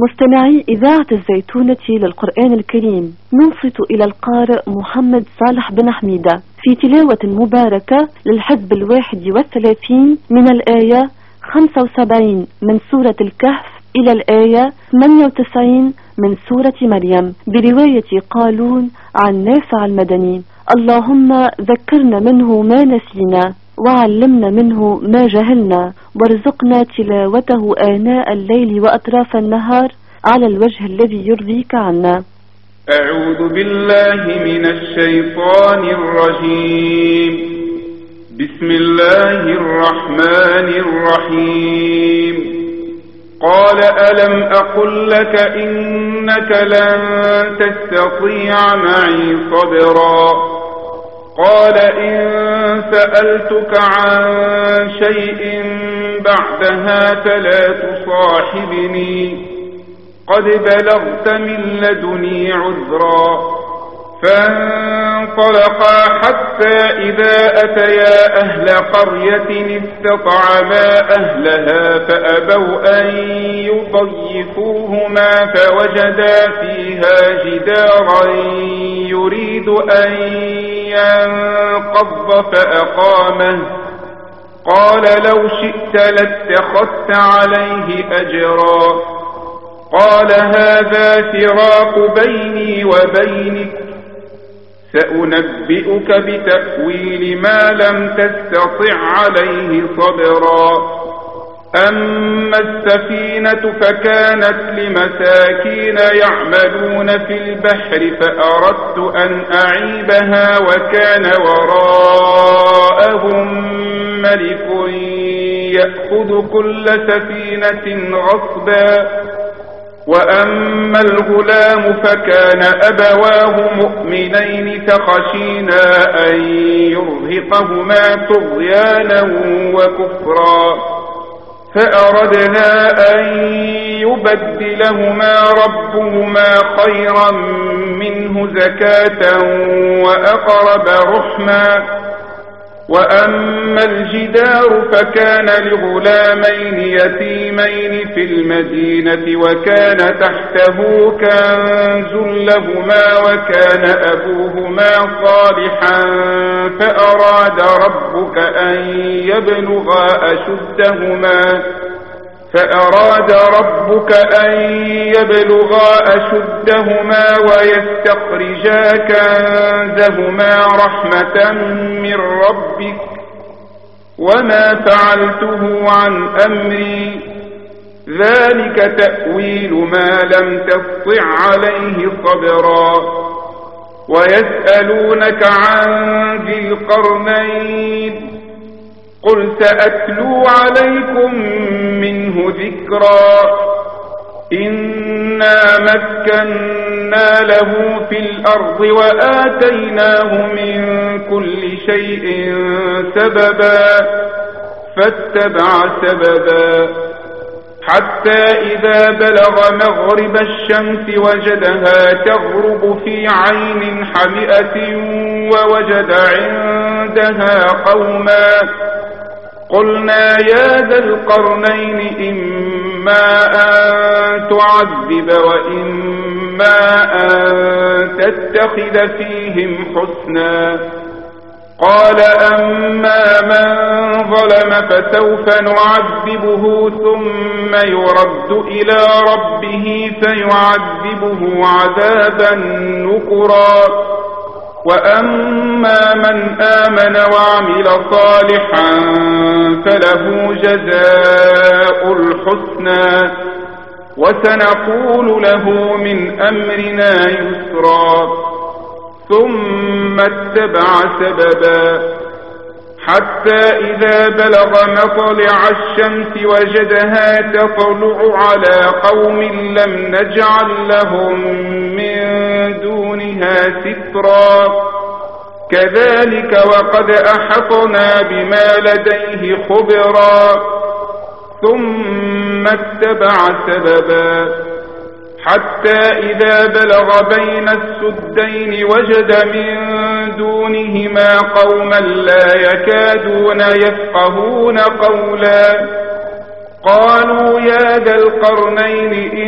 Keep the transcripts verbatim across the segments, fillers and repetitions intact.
مستمعي إذاعة الزيتونة للقرآن الكريم، ننصت إلى القارئ محمد صالح بن حميدة في تلاوة مباركة للحزب الواحد والثلاثين من الآية خمسة وسبعين من سورة الكهف إلى الآية ثمانية وتسعين من سورة مريم برواية قالون عن نافع المدني. اللهم ذكرنا منه ما نسينا وعلمنا منه ما جهلنا، وارزقنا تلاوته آناء الليل وأطراف النهار على الوجه الذي يرضيك عنا. أعوذ بالله من الشيطان الرجيم. بسم الله الرحمن الرحيم. قال ألم أقل لك إنك لن تستطيع معي صبرا. قال إن سألتك عن شيء بعدها فلا تصاحبني قد بلغت من لدني عذرا. فانطلقا حتى إذا أتيا أهل قرية استطعما أهلها فأبوا أن يضيفوهما فوجدا فيها جدارا يريد أن ينقض فأقامه. قال لو شئت لاتخذت عليه أجرا. قال هذا فراق بيني وبينك، سأنبئك بتأويل ما لم تستطع عليه صبرا. أما السفينة فكانت لمساكين يعملون في البحر فأردت أن أعيبها وكان وراءهم ملك يأخذ كل سفينة غصبا. وأما الغلام فكان أبواه مؤمنين فخشينا أن يرهقهما طغيانا وكفرا، فأردنا أن يبدلهما ربهما خيرا منه زكاة وأقرب رحما. وأما الجدار فكان لغلامين يتيمين في المدينة وكان تحته كنز لهما وكان أبوهما صالحا فأراد ربك أن يبلغا أشدهما فأراد ربك أن يبلغا أشدهما ويستخرجا كنزهما رحمة من ربك وما فعلته عن أمري ذلك تأويل ما لم تسطع عليه صبرا. ويسألونك عن ذي القرنين قل سأتلو عليكم منه ذكرا. إنا مكنا له في الأرض وآتيناه من كل شيء سببا فاتبع سببا حتى إذا بلغ مغرب الشمس وجدها تغرب في عين حمئة ووجد عندها قوما. قلنا يا ذا القرنين إما أن تعذب وإما أن تتخذ فيهم حسنا. قال أما من ظلم فسوف نعذبه ثم يرد إلى ربه فيعذبه عذابا نكرا. وأما من آمن وعمل صالحا فله جزاء الحسنى وسنقول له من أمرنا يسرا. ثم اتبع سببا حتى إذا بلغ مطلع الشمس وجدها تطلع على قوم لم نجعل لهم من دونها سترا. كذلك وقد أحطنا بما لديه خبرا. ثم اتبع سببا حتى إذا بلغ بين السدين وجد من دونهما قوما لا يكادون يفقهون قولا. قالوا يا ذا القرنين إن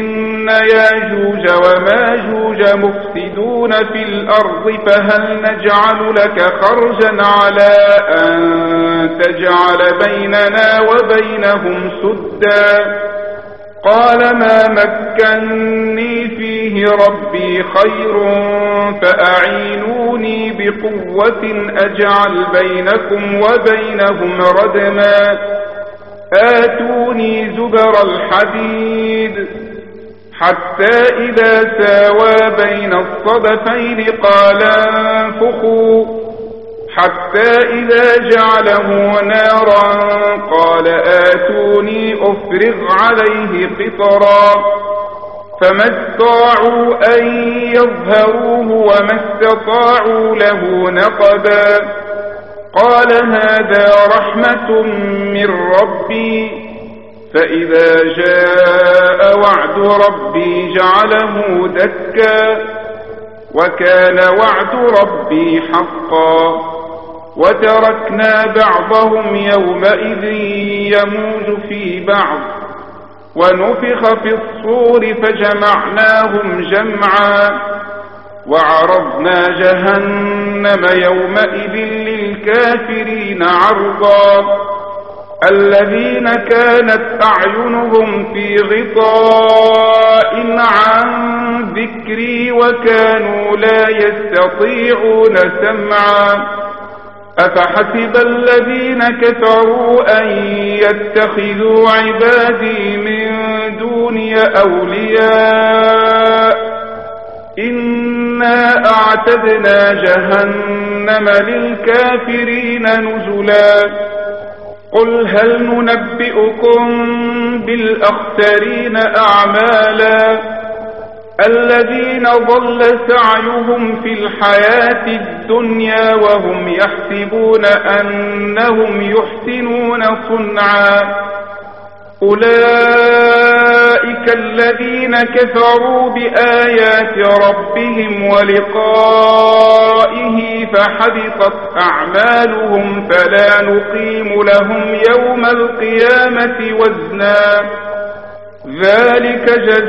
ياجوج وماجوج مفسدون في الأرض فهل نجعل لك خرجا على أن تجعل بيننا وبينهم سدا قال ما مكني فيه ربي خير فأعينوني بقوة أجعل بينكم وبينهم ردما آتوني زبر الحديد حتى إذا ساوى بين الصدفين قال انفخوا حتى إذا جعله نارا قال آتوني أفرغ عليه قطرا فما استطاعوا أن يظهروه وما استطاعوا له نقبا قال هذا رحمة من ربي فإذا جاء وعد ربي جعله دكا وكان وعد ربي حقا وتركنا بعضهم يومئذ يموج في بعض ونفخ في الصور فجمعناهم جمعا وعرضنا جهنم يومئذ للكافرين عرضا الذين كانت أعينهم في غطاء عن ذكري وكانوا لا يستطيعون سمعا أفحسب الذين كفروا أن يتخذوا عبادي من دوني أولياء إنا أعتدنا جهنم للكافرين نزلا قل هل ننبئكم بالأخسرين أعمالا الذين ضل سعيهم في الحياة الدنيا وهم يحسبون أنهم يحسنون صنعا أولئك الذين كفروا بآيات ربهم ولقائه فحبطت أعمالهم فلا نقيم لهم يوم القيامة وزنا ذلك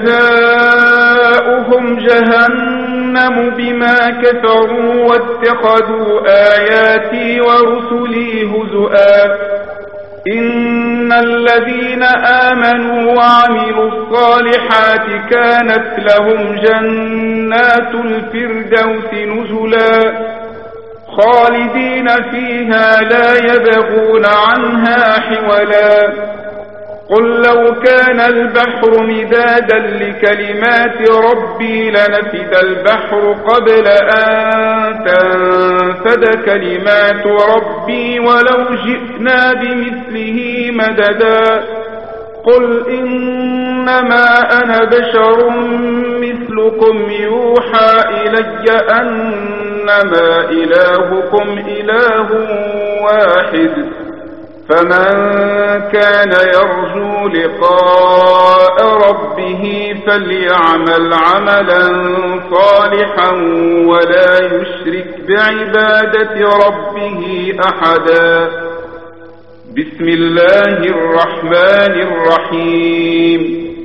جزاؤهم جهنم بما كفروا واتخذوا آياتي ورسلي هزؤا إن الذين آمنوا وعملوا الصالحات كانت لهم جنات الفردوس نزلا خالدين فيها لا يبغون عنها حولا قل لو كان البحر مدادا لكلمات ربي لنفد البحر قبل أن تنفد كلمات ربي ولو جئنا بمثله مددا قل إنما أنا بشر مثلكم يوحى إلي أنما إلهكم إله واحد فمن كان يرجو لقاء ربه فليعمل عملا صالحا ولا يشرك بعبادة ربه أحدا بسم الله الرحمن الرحيم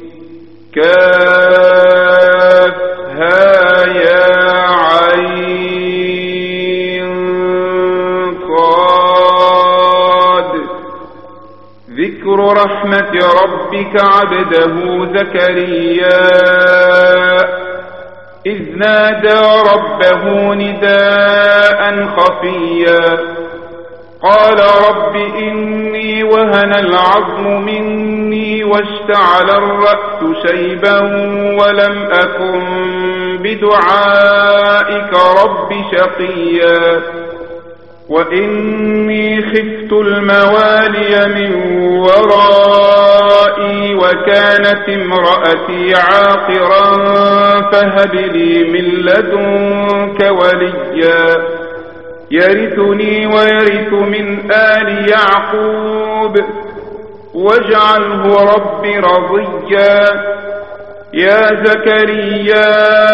كافها يا عين صاد ذكر رحمة ربك عبده زكريا إذ نادى ربه نداء خفيا قال رب إني وهن العظم مني واشتعل الرأس شيبا ولم أكن بدعائك رب شقيا وإني خفت الموالي من ورائي وكانت امرأتي عاقرا فهب لي من لدنك وليا يرثني ويرث من آل يعقوب واجعله رب رضيا يا زكريا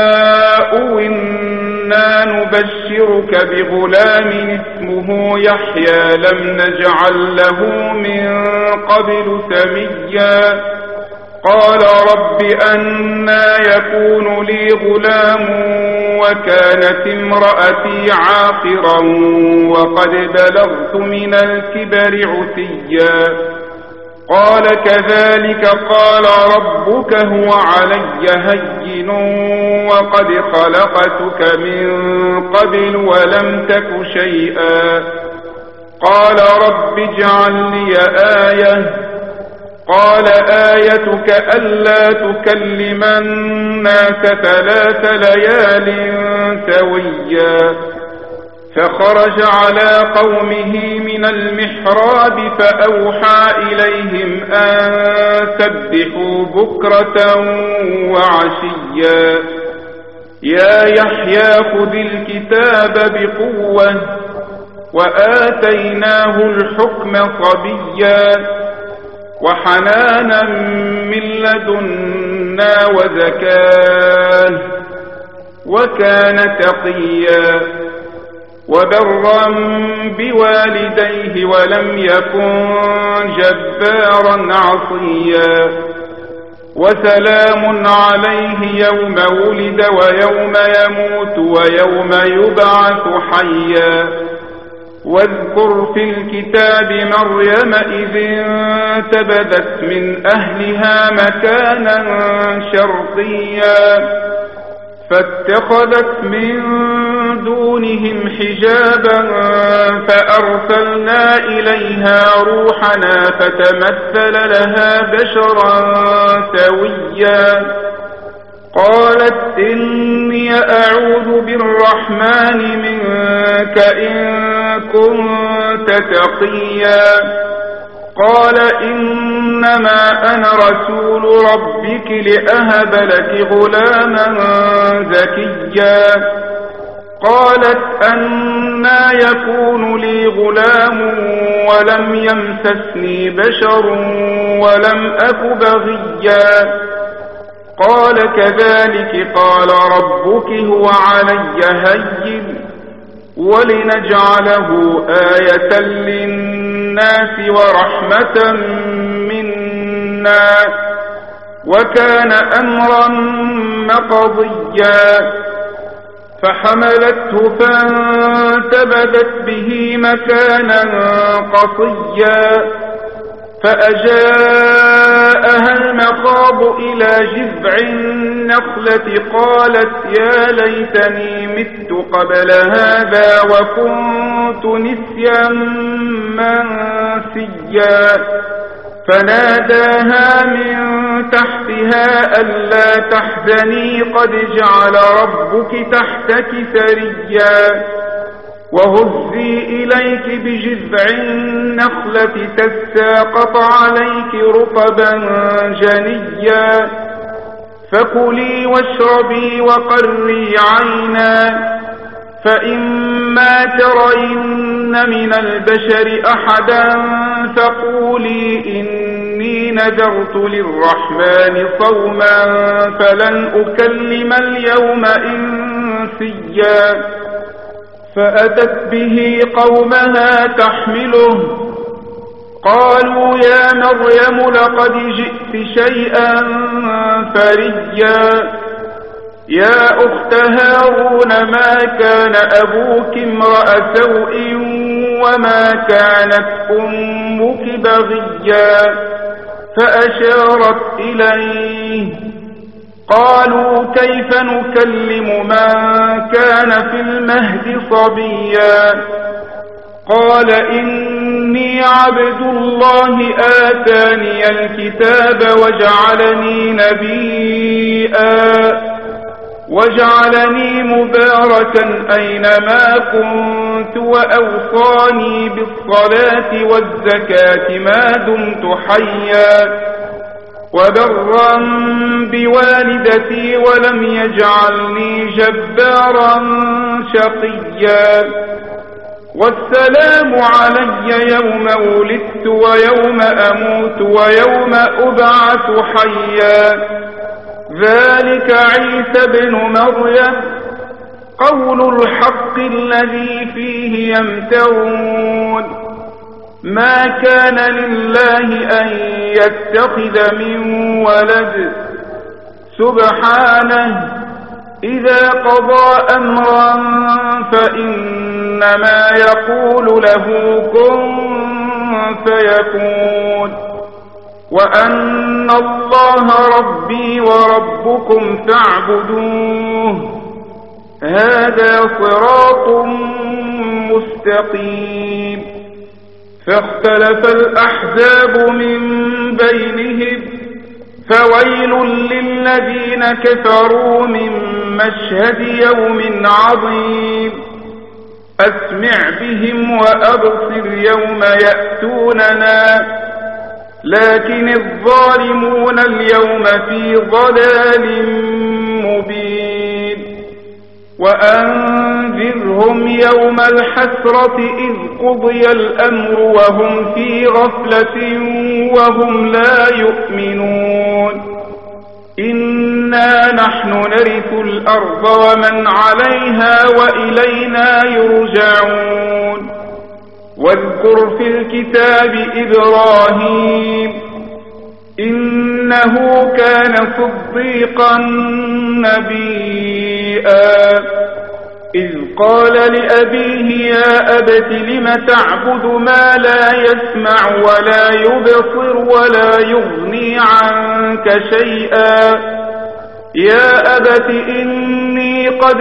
إنا نبشرك بغلام اسمه يحيى لم نجعل له من قبل سميا قال رب أنى يكون لي غلام وكانت امرأتي عاقرا وقد بلغت من الكبر عتيا قال كذلك قال ربك هو علي هين وقد خلقتك من قبل ولم تك شيئا قال رب اجعل لي آية قال آيتك ألا تكلم الناس ثلاث ليال سويا فخرج على قومه من المحراب فأوحى إليهم أن سبحوا بكرة وعشيا يا يحيى خذ الكتاب بقوة وآتيناه الحكم صبيا وحنانا من لدنا وزكاه وكان تقيا وبرا بوالديه ولم يكن جبارا عصيا وسلام عليه يوم ولد ويوم يموت ويوم يبعث حيا واذكر في الكتاب مريم إذ انتبذت من أهلها مكانا شرقيا فاتخذت من دونهم حجابا فأرسلنا إليها روحنا فتمثل لها بشرا سويا قالت إني أعوذ بالرحمن منك إن كنت تقيا قال إنما أنا رسول ربك لأهب لك غلاما زكيا قالت أنى يكون لي غلام ولم يمسسني بشر ولم أك بغيا قال كذلك قال ربك هو علي هين ولنجعله آية للناس ورحمة منا وكان أمرا مقضيا فحملته فانتبذت به مكانا قصيا فأجاءها المخاض إلى جذع النخلة قالت يا ليتني مت قبل هذا وكنت نسيا منسيا فناداها من تحتها ألا تحزني قد جعل ربك تحتك سريا وهزي إليك بجذع النخلة تساقط عليك رطبا جنيا فكلي واشربي وقري عينا فإما ترين من البشر أحدا فقولي إني نذرت للرحمن صوما فلن أكلم اليوم إنسيا فأتت به قومها تحمله قالوا يا مريم لقد جئت شيئا فريا يا أخت هارون ما كان أبوك امرأ سوء وما كانت أمك بغيا فأشارت إليه قالوا كيف نكلم من كان في المهد صبيا قال إني عبد الله آتاني الكتاب وجعلني نبيا وجعلني مباركا أينما كنت وأوصاني بالصلاة والزكاة ما دمت حيا وبرا بوالدتي ولم يجعلني جبارا شقيا والسلام علي يوم ولدت ويوم أموت ويوم أبعث حيا ذلك عيسى بن مريم قول الحق الذي فيه يمترون ما كان لله أن يتخذ من ولد سبحانه، إذا قضى أمرا فإنما يقول له كن فيكون، وأن الله ربي وربكم فاعبدوه، هذا صراط مستقيم. فاختلف الأحزاب من بينهم، فويل للذين كفروا من مشهد يوم عظيم. أسمع بهم وأبصر يوم يأتوننا، لكن الظالمون اليوم في ضلال مبين. وأنذرهم يوم الحسرة إذ قضي الأمر وهم في غفلة وهم لا يؤمنون. إنا نحن نرث الأرض ومن عليها وإلينا يرجعون. واذكر في الكتاب إبراهيم، إنه كان صديقا نبيا، إذ قال لأبيه يا أبت لم تعبد ما لا يسمع ولا يبصر ولا يغني عنك شيئا، يا أبت إني قد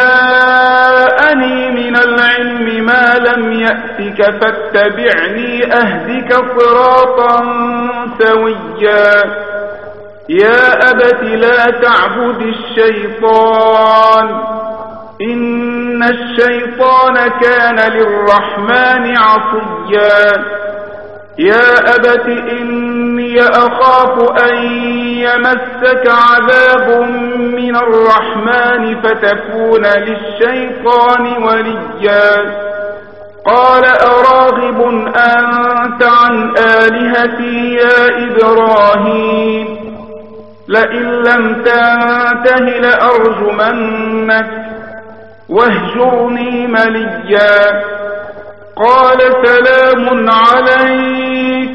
جاءني من العلم ما لم يأتك فاتبعني أهدك صراطا سويا، يا أبت لا تعبد الشيطان إن الشيطان كان للرحمن عصيا، يا أبت إني أخاف أن يمسك عذاب من الرحمن فتكون للشيطان وليا. قال أراغب أنت عن آلهتي يا إبراهيم، لئن لم تنته لأرجمنك واهجرني مليا. قال سلام عليك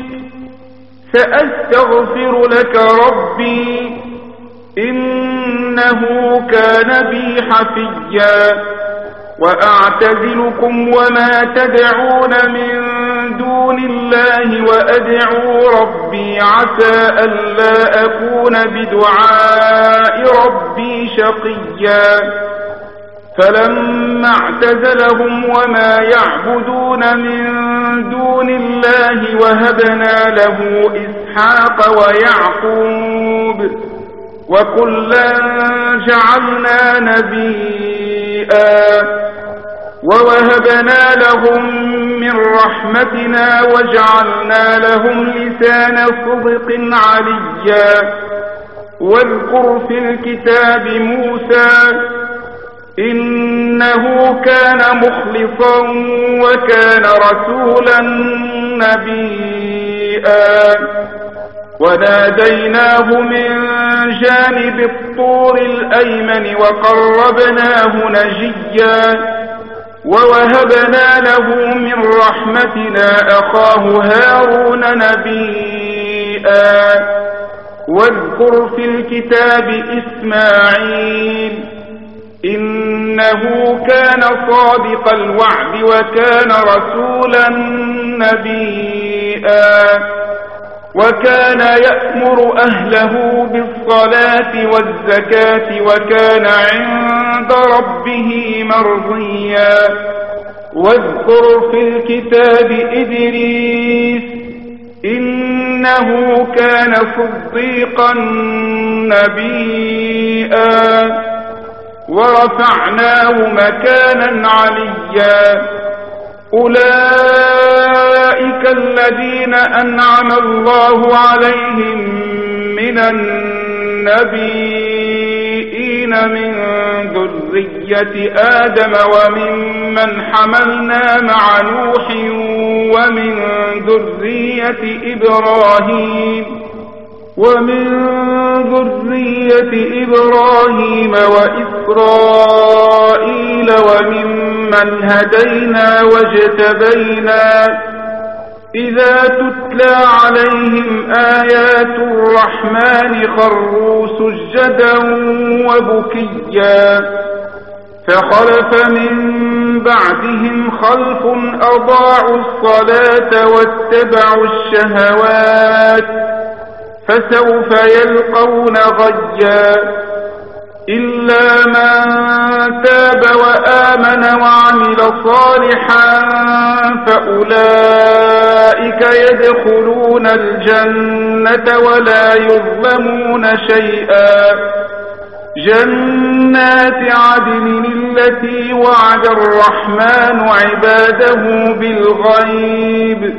سأستغفر لك ربي إنه كان بي حفيا. وأعتزلكم وما تدعون من دون الله وأدعو ربي عسى ألا أكون بدعاء ربي شقيا. فلما اعتزلهم وما يعبدون من دون الله وهبنا له إسحاق ويعقوب وكلا جعلنا نبيا، ووهبنا لهم من رحمتنا وجعلنا لهم لسان صدق عليا. واذكر في الكتاب موسى إنه كان مخلصا وكان رسولا نبيا. وناديناه من جانب الطور الأيمن وقربناه نجيا، ووهبنا له من رحمتنا أخاه هارون نبيا. واذكر في الكتاب إسماعيل إنه كان صادق الوعد وكان رسولا نبيا. وكان يأمر أهله بالصلاة والزكاة وكان عند ربه مرضيا. واذكر في الكتاب إدريس إنه كان صديقا نبيا، ورفعناه مكانا عليا. أولئك الذين أنعم الله عليهم من النبيين من ذرية آدم وممن حملنا مع نوح ومن ذرية إبراهيم ومن ذرية إبراهيم وإسرائيل وممن هدينا واجتبينا إذا تتلى عليهم آيات الرحمن خروا سجدا وبكيا فخلف من بعدهم خلف أضاعوا الصلاة واتبعوا الشهوات فسوف يلقون غيا إلا من تاب وآمن وعمل صالحا فأولئك يدخلون الجنة ولا يظلمون شيئا جنات عدن التي وعد الرحمن عباده بالغيب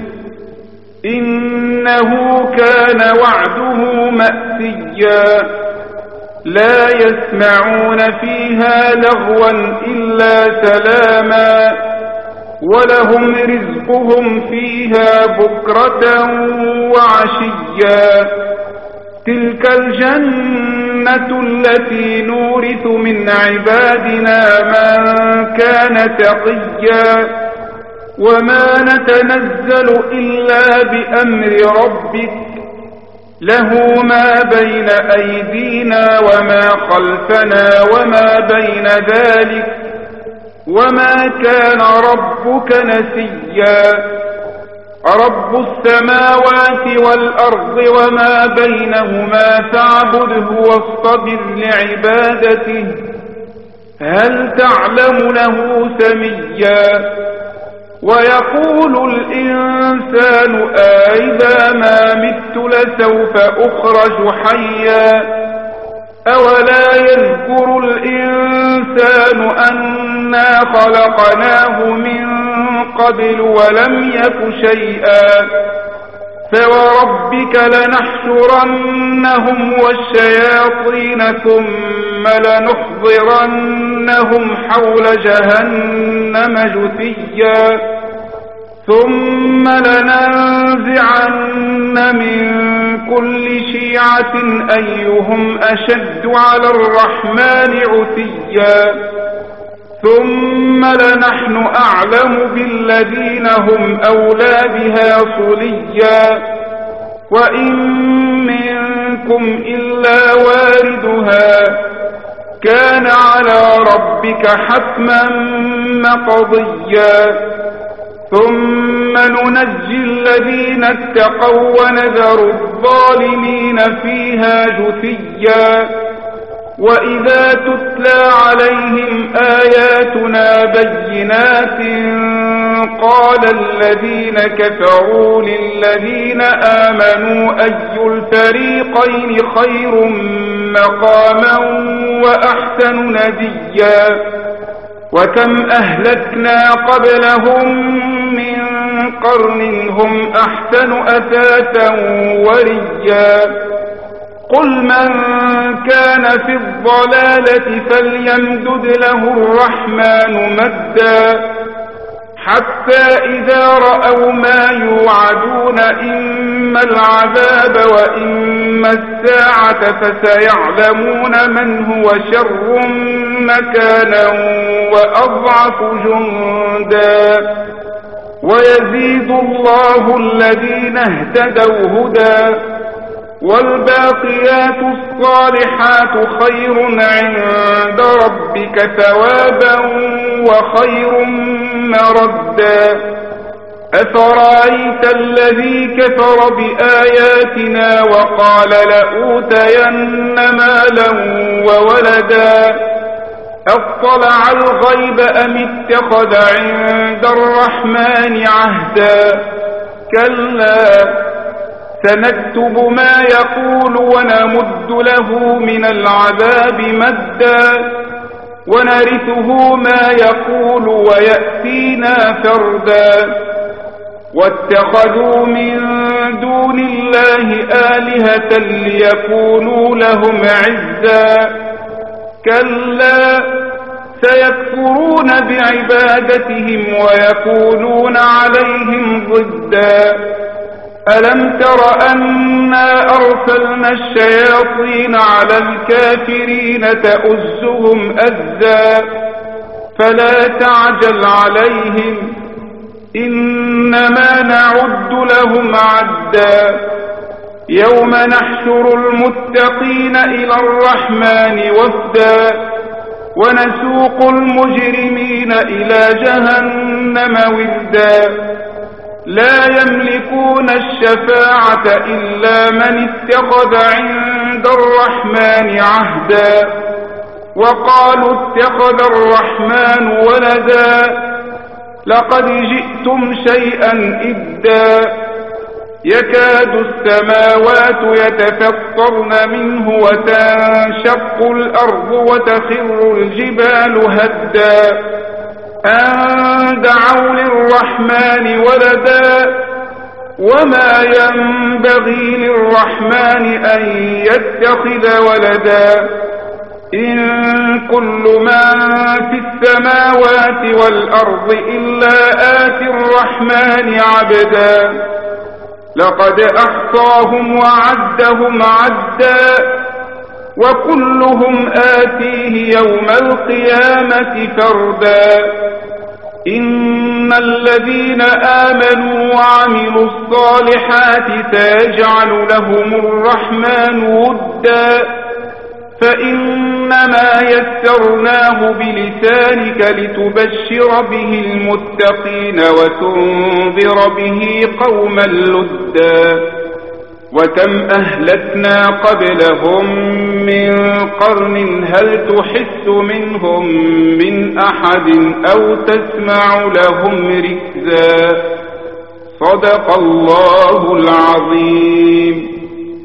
إنه كان وعده مأتيا لا يسمعون فيها لغوا إلا سلاما ولهم رزقهم فيها بكرة وعشيا تلك الجنة التي نورث من عبادنا من كان تقيا وما نتنزل إلا بأمر ربك له ما بين أيدينا وما خلفنا وما بين ذلك وما كان ربك نسيا رب السماوات والأرض وما بينهما فاعبده واصطبر لعبادته هل تعلم له سميا ويقول الإنسان أإذا ما مت لسوف أخرج حيا أولا يذكر الإنسان أنا خلقناه من قبل ولم يك شيئا فوربك لنحشرنهم والشياطين ثم لنحضرنهم حول جهنم جثيا ثم لننزعن من كل شيعة أيهم أشد على الرحمن عتيا ثم لنحن أعلم بالذين هم أولى بها صليا وإن منكم إلا واردها كان على ربك حتما مقضيا ثم ننجي الذين اتقوا ونذر الظالمين فيها جثيا وإذا تتلى عليهم آياتنا بينات قال الذين كفروا للذين آمنوا أي الفريقين خير مقاما وأحسن نديا وكم أهلكنا قبلهم من قرن هم أحسن أثاثا وريا قل من كان في الضلالة فليمدد له الرحمن مدا حتى إذا رأوا ما يوعدون إما العذاب وإما الساعة فسيعلمون من هو شر مكانا وأضعف جندا ويزيد الله الذين اهتدوا هدى والباقيات الصالحات خير عند ربك ثوابا وخير مردا أفرأيت الذي كفر بآياتنا وقال لأوتين مالا وولدا أطلع الغيب أم اتخذ عند الرحمن عهدا كلا سنكتب ما يقول ونمد له من العذاب مدا ونرثه ما يقول ويأتينا فردا واتخذوا من دون الله آلهة ليكونوا لهم عزا كلا سيكفرون بعبادتهم ويكونون عليهم ضدا ألم تر أنا أرسلنا الشياطين على الكافرين تؤزهم أزا فلا تعجل عليهم إنما نعد لهم عدا يوم نحشر المتقين إلى الرحمن وفدا ونسوق المجرمين إلى جهنم وردا لا يملكون الشفاعة إلا من اتخذ عند الرحمن عهدا وقالوا اتخذ الرحمن ولدا لقد جئتم شيئا إدا يكاد السماوات يتفطرن منه وتنشق الأرض وتخر الجبال هدا أن دعوا للرحمن ولدا وما ينبغي للرحمن أن يتخذ ولدا إن كل من في السماوات والأرض إلا آتي الرحمن عبدا لقد أحصاهم وعدهم عدا وكلهم آتيه يوم القيامة فردا إن الذين آمنوا وعملوا الصالحات سيجعل لهم الرحمن ودا فإنما يسرناه بلسانك لتبشر به المتقين وتنذر به قوما لدا وكم أهلكنا قبلهم من قرن هل تحس منهم من أحد أو تسمع لهم ركزا صدق الله العظيم.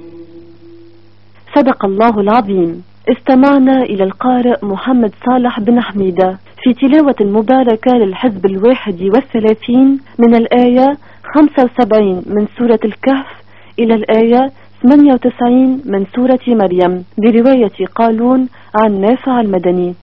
صدق الله العظيم. استمعنا إلى القارئ محمد صالح بن حميدة في تلاوة مباركة للحزب الواحد والثلاثين من الآية خمسة وسبعين من سورة الكهف إلى الآية ثمانية وتسعين من سورة مريم برواية قالون عن نافع المدني.